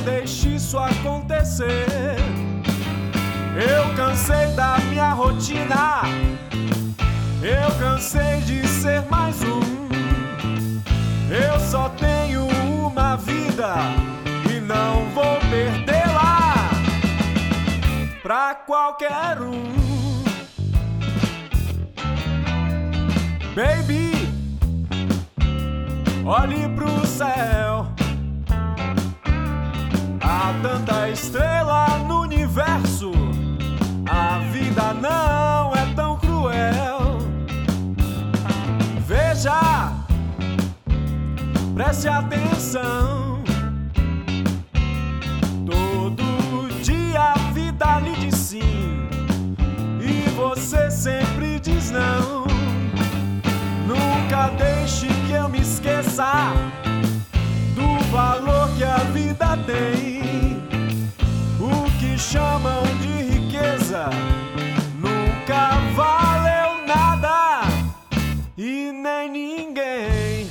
deixe isso acontecer. Eu cansei da minha rotina, eu cansei de ser mais um. Eu só tenho uma vida e não vou perdê-la pra qualquer um. Baby, olhe pro céu, há tanta estrela no universo, a vida não é tão cruel. Veja, preste atenção, todo dia a vida lhe diz sim e você sempre diz não. Nunca deixe que eu me esqueça do valor que a vida tem. O que chamam de riqueza nunca valeu nada e nem ninguém.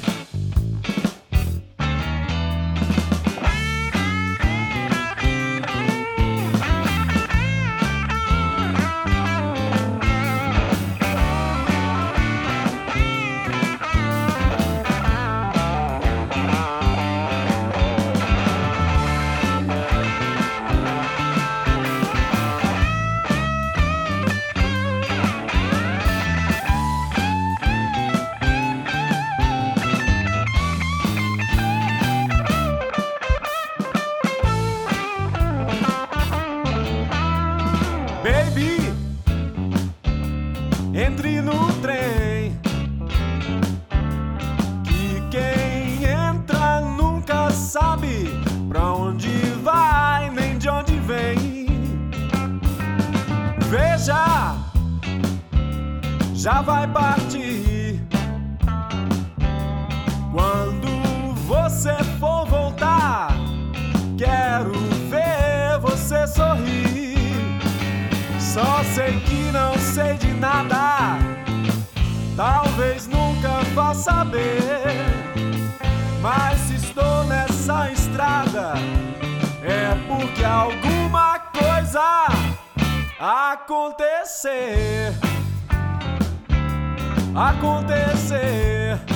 Baby, entre no trem, que quem entra nunca sabe pra onde vai nem de onde vem. Veja, já vai partir. Quando você for voltar, quero ver você sorrir. Só sei que não sei de nada, talvez nunca vá saber. Mas se estou nessa estrada, é porque alguma coisa acontecer.